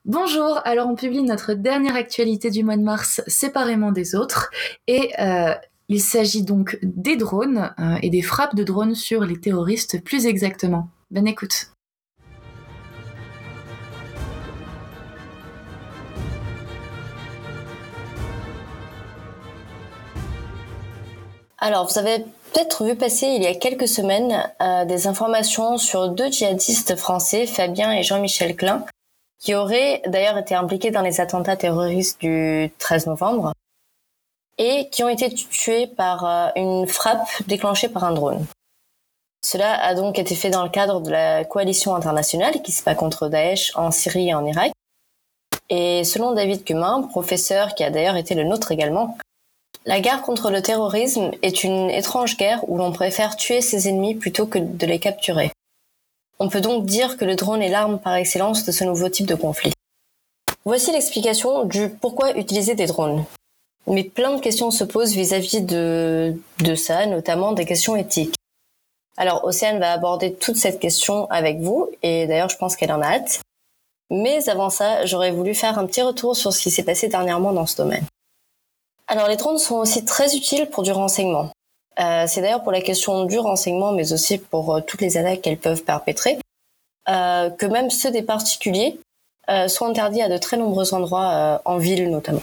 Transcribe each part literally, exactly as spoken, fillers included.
Bonjour, alors on publie notre dernière actualité du mois de mars séparément des autres et euh, il s'agit donc des drones euh, et des frappes de drones sur les terroristes plus exactement. Bonne écoute. Alors, vous avez peut-être vu passer il y a quelques semaines euh, des informations sur deux djihadistes français, Fabien et Jean-Michel Klein, qui auraient d'ailleurs été impliqués dans les attentats terroristes du treize novembre et qui ont été tués par euh, une frappe déclenchée par un drone. Cela a donc été fait dans le cadre de la coalition internationale qui se bat contre Daesh en Syrie et en Irak. Et selon David Cumin, professeur qui a d'ailleurs été le nôtre également, la guerre contre le terrorisme est une étrange guerre où l'on préfère tuer ses ennemis plutôt que de les capturer. On peut donc dire que le drone est l'arme par excellence de ce nouveau type de conflit. Voici l'explication du pourquoi utiliser des drones. Mais plein de questions se posent vis-à-vis de, de ça, notamment des questions éthiques. Alors, Océane va aborder toute cette question avec vous, et d'ailleurs, je pense qu'elle en a hâte. Mais avant ça, j'aurais voulu faire un petit retour sur ce qui s'est passé dernièrement dans ce domaine. Alors, les drones sont aussi très utiles pour du renseignement. Euh, c'est d'ailleurs pour la question du renseignement, mais aussi pour euh, toutes les attaques qu'elles peuvent perpétrer, euh, que même ceux des particuliers euh, sont interdits à de très nombreux endroits, euh, en ville notamment.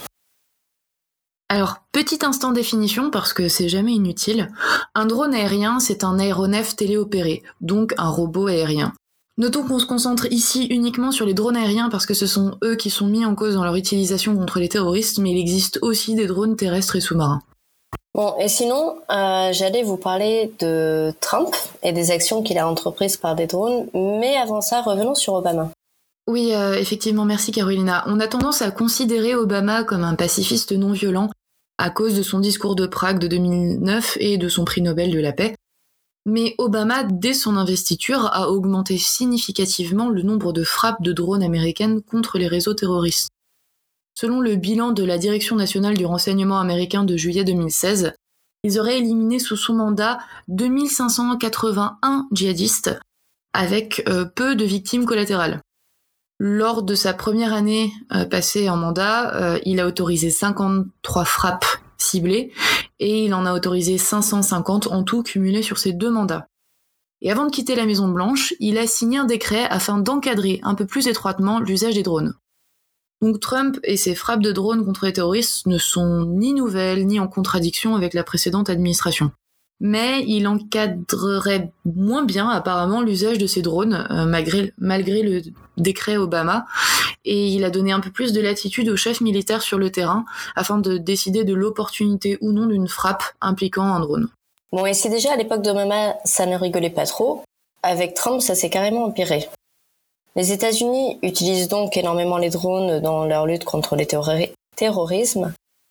Alors, petit instant définition parce que c'est jamais inutile. Un drone aérien, c'est un aéronef téléopéré, donc un robot aérien. Notons qu'on se concentre ici uniquement sur les drones aériens parce que ce sont eux qui sont mis en cause dans leur utilisation contre les terroristes, mais il existe aussi des drones terrestres et sous-marins. Bon, et sinon, euh, j'allais vous parler de Trump et des actions qu'il a entreprises par des drones, mais avant ça, revenons sur Obama. Oui, euh, effectivement, merci Carolina. On a tendance à considérer Obama comme un pacifiste non violent à cause de son discours de Prague de deux mille neuf et de son prix Nobel de la paix. Mais Obama, dès son investiture, a augmenté significativement le nombre de frappes de drones américaines contre les réseaux terroristes. Selon le bilan de la Direction nationale du renseignement américain de juillet deux mille seize, ils auraient éliminé sous son mandat deux mille cinq cent quatre-vingt-un djihadistes, avec euh, peu de victimes collatérales. Lors de sa première année euh, passée en mandat, euh, il a autorisé cinquante-trois frappes ciblées et il en a autorisé cinq cent cinquante en tout cumulé sur ses deux mandats. Et avant de quitter la Maison-Blanche, il a signé un décret afin d'encadrer un peu plus étroitement l'usage des drones. Donc Trump et ses frappes de drones contre les terroristes ne sont ni nouvelles ni en contradiction avec la précédente administration. Mais il encadrerait moins bien apparemment l'usage de ces drones euh, malgré, malgré le décret Obama, et il a donné un peu plus de latitude aux chefs militaires sur le terrain afin de décider de l'opportunité ou non d'une frappe impliquant un drone. Bon, et si déjà à l'époque d'Obama ça ne rigolait pas trop, avec Trump ça s'est carrément empiré. Les États-Unis utilisent donc énormément les drones dans leur lutte contre le terrori- terrorisme.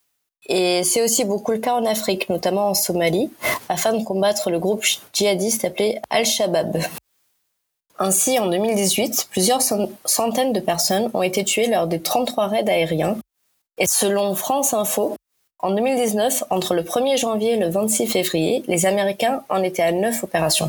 Et c'est aussi beaucoup le cas en Afrique, notamment en Somalie, afin de combattre le groupe djihadiste appelé Al-Shabaab. Ainsi, en deux mille dix-huit, plusieurs centaines de personnes ont été tuées lors des trente-trois raids aériens. Et selon France Info, en deux mille dix-neuf, entre le premier janvier et le vingt-six février, les Américains en étaient à neuf opérations.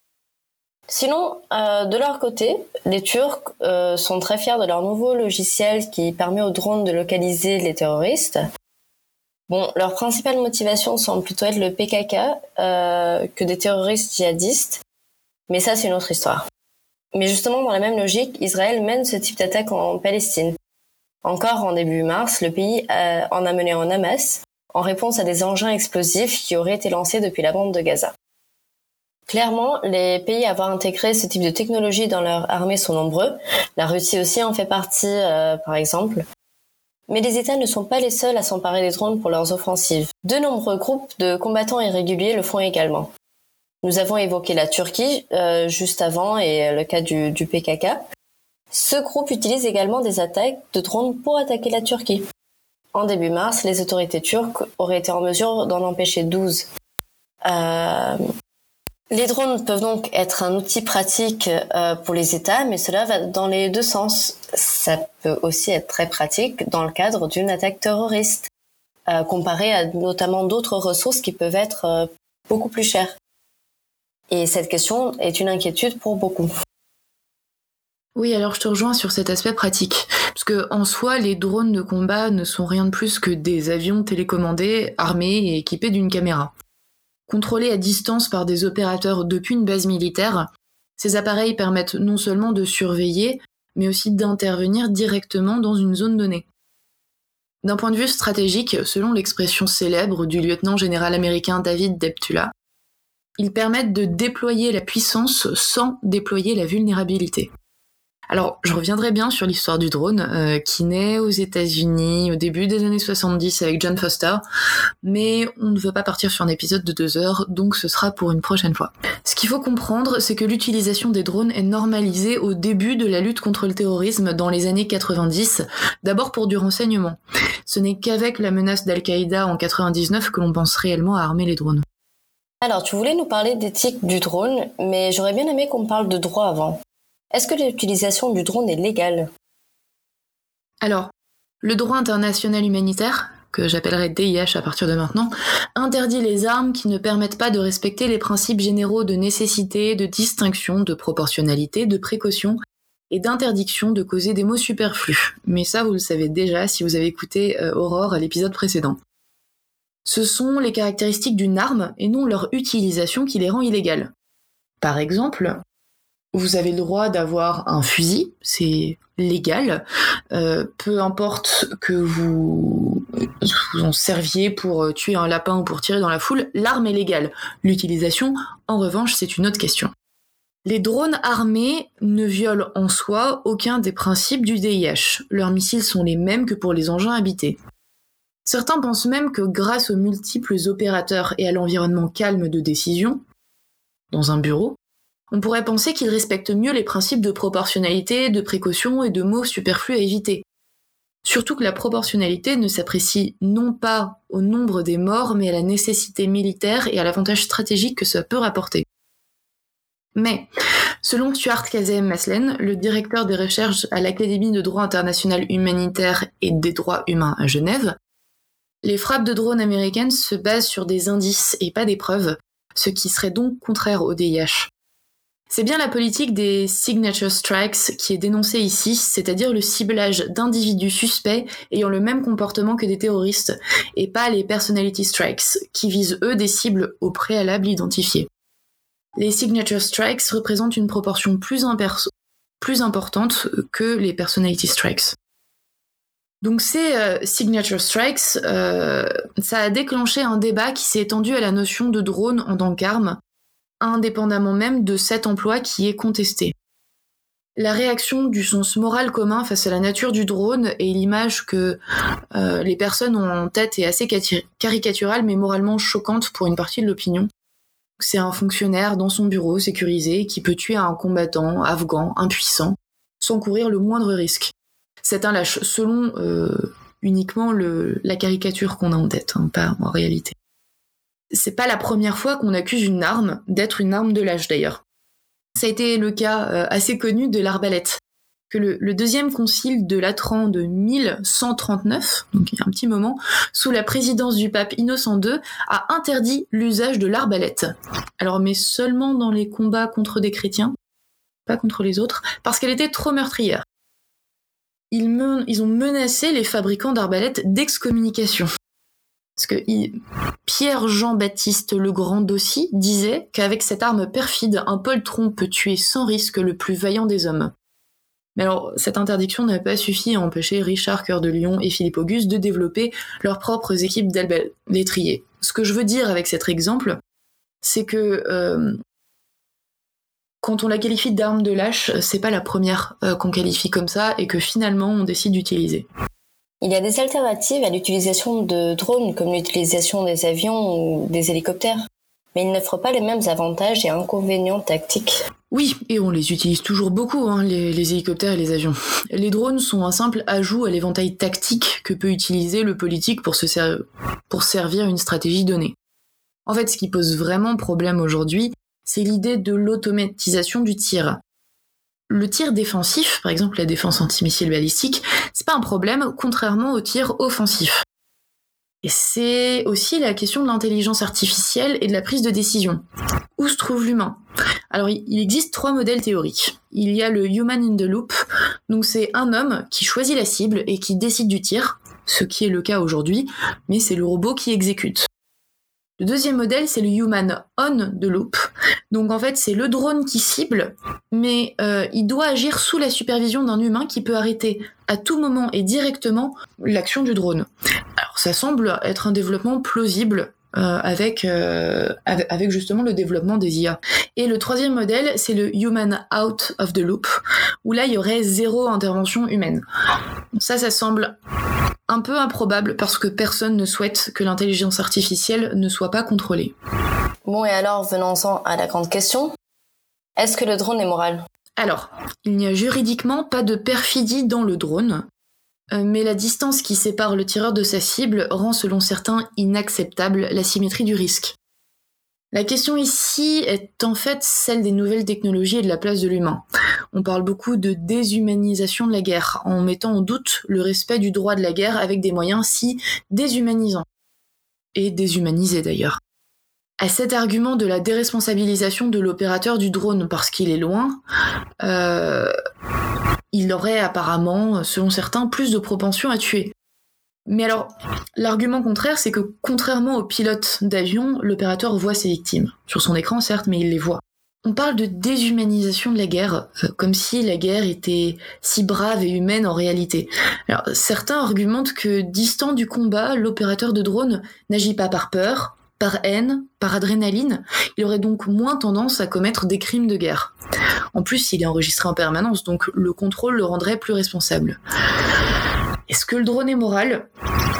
Sinon, euh, de leur côté, les Turcs euh, sont très fiers de leur nouveau logiciel qui permet aux drones de localiser les terroristes. Bon, leur principale motivation semble plutôt être le P K K euh, que des terroristes djihadistes, mais ça c'est une autre histoire. Mais justement, dans la même logique, Israël mène ce type d'attaque en Palestine. Encore en début mars, le pays a, en a mené en Hamas, en réponse à des engins explosifs qui auraient été lancés depuis la bande de Gaza. Clairement, les pays à avoir intégré ce type de technologie dans leur armée sont nombreux. La Russie aussi en fait partie, euh, par exemple. Mais les États ne sont pas les seuls à s'emparer des drones pour leurs offensives. De nombreux groupes de combattants irréguliers le font également. Nous avons évoqué la Turquie euh, juste avant et le cas du, du P K K. Ce groupe utilise également des attaques de drones pour attaquer la Turquie. En début mars, les autorités turques auraient été en mesure d'en empêcher douze. Euh... Les drones peuvent donc être un outil pratique euh, pour les États, mais cela va dans les deux sens. Ça peut aussi être très pratique dans le cadre d'une attaque terroriste, euh, comparé à notamment d'autres ressources qui peuvent être euh, beaucoup plus chères. Et cette question est une inquiétude pour beaucoup. Oui, alors je te rejoins sur cet aspect pratique. Parce que en soi, les drones de combat ne sont rien de plus que des avions télécommandés, armés et équipés d'une caméra. Contrôlés à distance par des opérateurs depuis une base militaire, ces appareils permettent non seulement de surveiller, mais aussi d'intervenir directement dans une zone donnée. D'un point de vue stratégique, selon l'expression célèbre du lieutenant-général américain David Deptula, ils permettent de déployer la puissance sans déployer la vulnérabilité. Alors, je reviendrai bien sur l'histoire du drone, euh, qui naît aux États-Unis au début des années soixante-dix avec John Foster, mais on ne veut pas partir sur un épisode de deux heures, donc ce sera pour une prochaine fois. Ce qu'il faut comprendre, c'est que l'utilisation des drones est normalisée au début de la lutte contre le terrorisme dans les années quatre-vingt-dix, d'abord pour du renseignement. Ce n'est qu'avec la menace d'Al-Qaïda en quatre-vingt-dix-neuf que l'on pense réellement à armer les drones. Alors, tu voulais nous parler d'éthique du drone, mais j'aurais bien aimé qu'on parle de droit avant. Est-ce que l'utilisation du drone est légale ? Alors, le droit international humanitaire, que j'appellerai D I H à partir de maintenant, interdit les armes qui ne permettent pas de respecter les principes généraux de nécessité, de distinction, de proportionnalité, de précaution et d'interdiction de causer des maux superflus. Mais ça, vous le savez déjà si vous avez écouté euh, Aurore à l'épisode précédent. Ce sont les caractéristiques d'une arme et non leur utilisation qui les rend illégales. Par exemple, vous avez le droit d'avoir un fusil, c'est légal, euh, peu importe que vous vous en serviez pour tuer un lapin ou pour tirer dans la foule, l'arme est légale. L'utilisation, en revanche, c'est une autre question. Les drones armés ne violent en soi aucun des principes du D I H. Leurs missiles sont les mêmes que pour les engins habités. Certains pensent même que grâce aux multiples opérateurs et à l'environnement calme de décision, dans un bureau, on pourrait penser qu'ils respectent mieux les principes de proportionnalité, de précaution et de mots superflus à éviter. Surtout que la proportionnalité ne s'apprécie non pas au nombre des morts, mais à la nécessité militaire et à l'avantage stratégique que ça peut rapporter. Mais, selon Stuart Kazem-Maslen, le directeur des recherches à l'Académie de droit international humanitaire et des droits humains à Genève, les frappes de drones américaines se basent sur des indices et pas des preuves, ce qui serait donc contraire au D I H. C'est bien la politique des signature strikes qui est dénoncée ici, c'est-à-dire le ciblage d'individus suspects ayant le même comportement que des terroristes, et pas les personality strikes, qui visent eux des cibles au préalable identifiées. Les signature strikes représentent une proportion plus, imper- plus importante que les personality strikes. Donc ces euh, signature strikes, euh, ça a déclenché un débat qui s'est étendu à la notion de drone en tant qu'arme, indépendamment même de cet emploi qui est contesté. La réaction du sens moral commun face à la nature du drone et l'image que euh, les personnes ont en tête est assez caricaturale mais moralement choquante pour une partie de l'opinion. C'est un fonctionnaire dans son bureau sécurisé qui peut tuer un combattant afghan impuissant sans courir le moindre risque. C'est un lâche, selon euh, uniquement le, la caricature qu'on a en tête, hein, pas en réalité. C'est pas la première fois qu'on accuse une arme d'être une arme de lâche d'ailleurs. Ça a été le cas euh, assez connu de l'arbalète, que le, le deuxième concile de Latran de mille cent trente-neuf, donc il y a un petit moment, sous la présidence du pape Innocent deux, a interdit l'usage de l'arbalète. Alors mais seulement dans les combats contre des chrétiens, pas contre les autres, parce qu'elle était trop meurtrière. Ils, men- ils ont menacé les fabricants d'arbalètes d'excommunication. Parce que il... Pierre-Jean-Baptiste Legrand d'Aussy disait qu'avec cette arme perfide, un poltron peut tuer sans risque le plus vaillant des hommes. Mais alors, cette interdiction n'a pas suffi à empêcher Richard Cœur de Lion et Philippe Auguste de développer leurs propres équipes d'arbalétriers. Ce que je veux dire avec cet exemple, c'est que euh, quand on la qualifie d'arme de lâche, c'est pas la première euh, qu'on qualifie comme ça et que finalement on décide d'utiliser. Il y a des alternatives à l'utilisation de drones comme l'utilisation des avions ou des hélicoptères, mais ils n'offrent pas les mêmes avantages et inconvénients tactiques. Oui, et on les utilise toujours beaucoup, hein, les, les hélicoptères et les avions. Les drones sont un simple ajout à l'éventail tactique que peut utiliser le politique pour, se ser- pour servir une stratégie donnée. En fait, ce qui pose vraiment problème aujourd'hui, c'est l'idée de l'automatisation du tir. Le tir défensif, par exemple la défense antimissile balistique, c'est pas un problème, contrairement au tir offensif. Et c'est aussi la question de l'intelligence artificielle et de la prise de décision. Où se trouve l'humain ? Alors, il existe trois modèles théoriques. Il y a le Human in the Loop, donc c'est un homme qui choisit la cible et qui décide du tir, ce qui est le cas aujourd'hui, mais c'est le robot qui exécute. Le deuxième modèle, c'est le Human on the Loop. Donc en fait, c'est le drone qui cible, mais euh, il doit agir sous la supervision d'un humain qui peut arrêter à tout moment et directement l'action du drone. Alors ça semble être un développement plausible euh, avec, euh, avec justement le développement des I A. Et le troisième modèle, c'est le Human out of the Loop, où là, il y aurait zéro intervention humaine. Ça, ça semble un peu improbable parce que personne ne souhaite que l'intelligence artificielle ne soit pas contrôlée. Bon, et alors, venons-en à la grande question. Est-ce que le drone est moral ? Alors, il n'y a juridiquement pas de perfidie dans le drone, euh, mais la distance qui sépare le tireur de sa cible rend selon certains inacceptable la symétrie du risque. La question ici est en fait celle des nouvelles technologies et de la place de l'humain. On parle beaucoup de déshumanisation de la guerre, en mettant en doute le respect du droit de la guerre avec des moyens si déshumanisants. Et déshumanisés d'ailleurs. À cet argument de la déresponsabilisation de l'opérateur du drone parce qu'il est loin, euh, il aurait apparemment, selon certains, plus de propension à tuer. Mais alors, l'argument contraire, c'est que contrairement aux pilotes d'avion, l'opérateur voit ses victimes. Sur son écran, certes, mais il les voit. On parle de déshumanisation de la guerre, euh, comme si la guerre était si brave et humaine en réalité. Alors, certains argumentent que, distant du combat, l'opérateur de drone n'agit pas par peur, par haine, par adrénaline. Il aurait donc moins tendance à commettre des crimes de guerre. En plus, il est enregistré en permanence, donc le contrôle le rendrait plus responsable. Est-ce que le drone est moral ?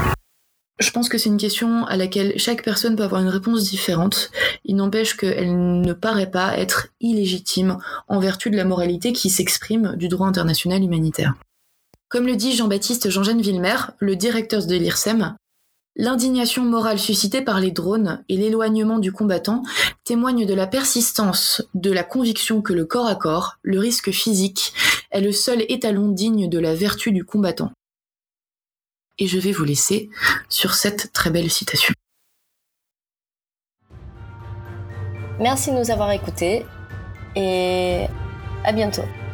Je pense que c'est une question à laquelle chaque personne peut avoir une réponse différente. Il n'empêche qu'elle ne paraît pas être illégitime en vertu de la moralité qui s'exprime du droit international humanitaire. Comme le dit Jean-Baptiste Jean-Jean Villemer, le directeur de l'I R S E M, l'indignation morale suscitée par les drones et l'éloignement du combattant témoignent de la persistance de la conviction que le corps à corps, le risque physique, est le seul étalon digne de la vertu du combattant. Et je vais vous laisser sur cette très belle citation. Merci de nous avoir écoutés et à bientôt.